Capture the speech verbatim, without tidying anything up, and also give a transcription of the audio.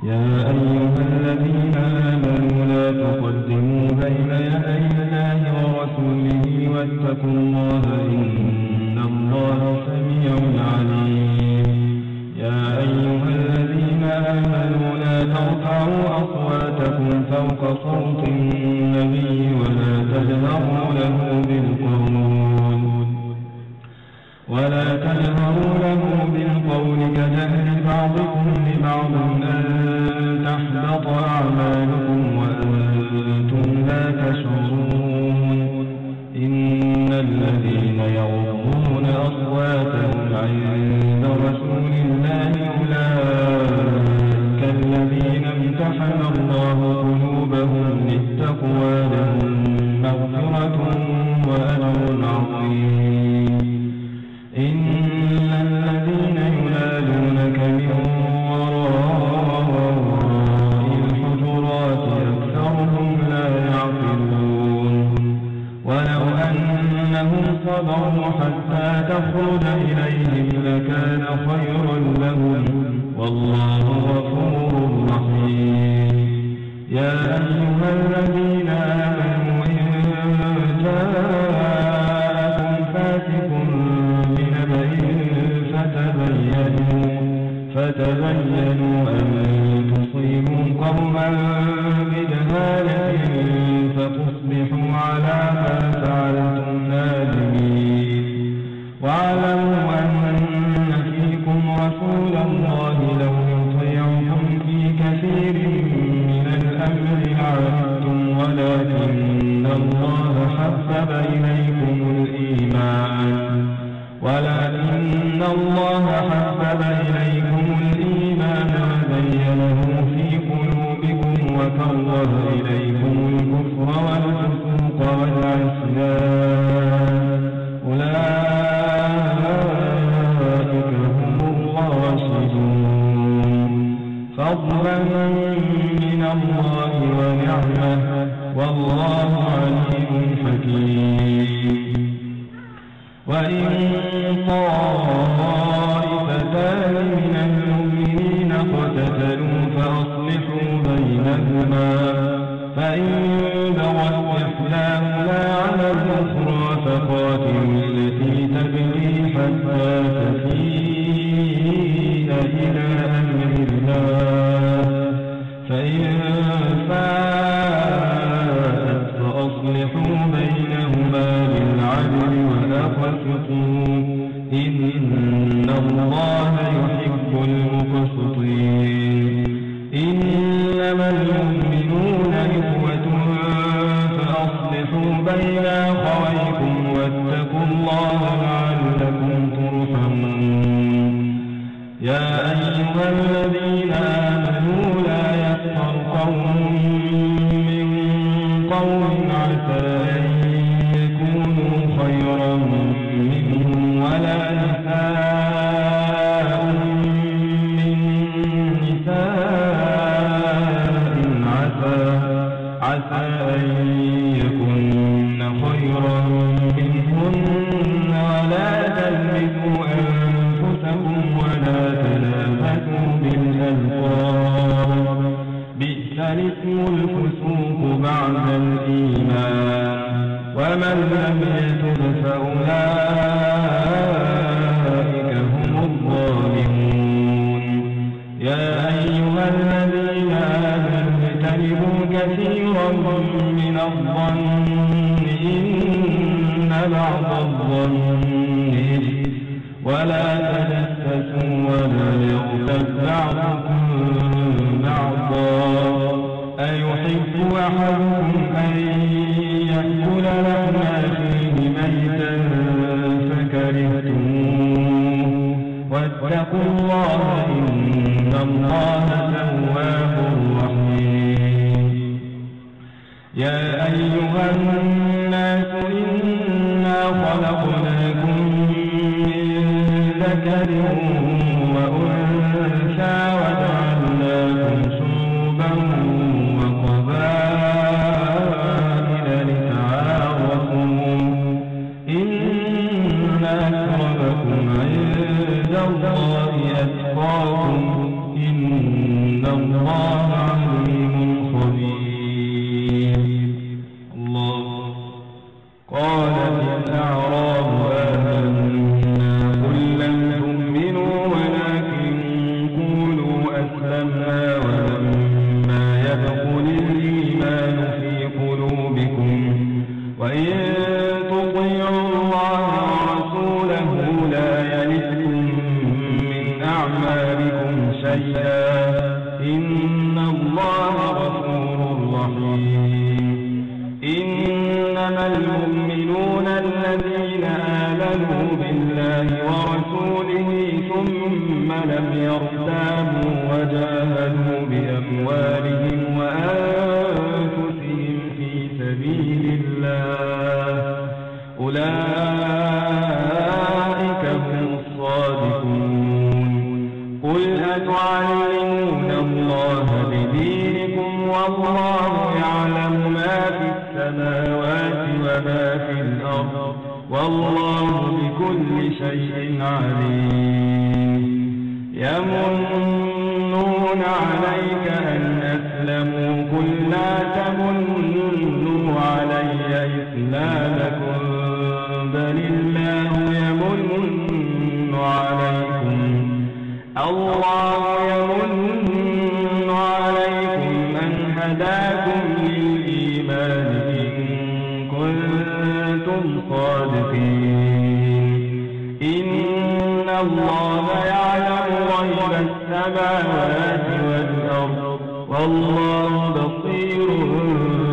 يا أيها الذين آمنوا لا تقدموا بين يدي الله ورسوله واتقوا الله إن الله سميع عليم. يا أيها الذين آمنوا لا ترفعوا أصواتكم فوق صوت النبي ولا تجهروا له بالقول ولا تجهروا له بالقول كجهر بعضكم لبعض أن تحبط أعمالكم وأنتم لا تشعرون. إن الذين يغضون أصواتهم عند رسول الله أولئك الذين امتحن الله قلوبهم للتقوى لهم مغفرة وأجر عظيم. إن الذين ينادونك من وراء الحجرات أكثرهم لا يعقلون. ولو أنهم صبروا حتى تخرج إليهم لكان خيرا لهم والله غفور رحيم. يا أيها الذين آمنوا إن جاءكم فاسق بنبأ فتبينوا فتبينوا أن تصيبوا قوما بجهالة فتصبحوا على ما فعلتم نادمين. واعلموا أن فيكم رسول الله لو يطيعكم في كثير من الأمر لعنتم ولكن الله حبب إليكم الإيمان ولكن الله حبب إليكم الإيمان وزينه في قلوبكم وكره إليكم الكفر والفسوق والعصيان أولئك هم الراشدون. فضلا من الله ونعمة والله عليم حكيم. وإن طائفتان من المؤمنين اقتتلوا فأصلحوا بينهما فإن بغت إحداهما على الأخرى فقاتلوا التي تبغي حتى تفيء إلى أمر الله فإن فاءت فأصلحوا بينهما بالعدل وأقسطوا إن الله يحب المقسطين. إنما المؤمنون إخوة فأصلحوا بين أخويكم واتقوا الله لعلكم ترحمون. يا أيها الذين آمنوا لا يسخر قوم من قوم عسى أن يكونوا خيرا منهم ولا نساء من نساء عسى عسى أن يكن خيرا منهن ولا تلمزوا أنفسكم ولا تنافسوا بالألقاب بئس الاسم الفسوق بعد الإيمان ومن لم يتب فأولئك هم الظالمون. يا أيها الذين آمنوا اجتنبوا كثيرا من الظن إن بعض الظن إثم ولا تجسسوا ولا يغتب بعضكم بعضا أيحب أحدكم أن يأكل لحم أخيه ميتا فكرهتموه واتقوا الله إن الله تواب رحيم. يا أيها الناس إنا خلقناكم من ذكر وأنثى وجعلناكم شعوبا وقبائل لتعارفوا إن أكرمكم عند الله أتقاكم إن الله عليم خبير. الله قالت الأعراب آمنا قل لم تؤمنوا ولكن قولوا أسلمنا ولما يدخل الإيمان في قلوبكم وإن تطيعوا الله ورسوله لا يلدكم من أعمالكم شيئا إن الله غفور رحيم. إنما المؤمنون الذين آمنوا بالله ورسوله ثم لم يرتابوا وجاهدوا بأموالهم وأنفسهم في سبيل الله أولئك هم الصادقون. قل أتعلمون الله بدينكم والله يعلم ما في السماوات وما في الأرض والله بكل شيء عليم. يمنون عليك أن أسلموا قل لا تمنوا علي إسلامكم بل الله يمن عليكم الله يمن عليكم أن هداكم للإيمان إن كنتم صادقين. إن الله يعلم غيب السماوات والأرض والله بصير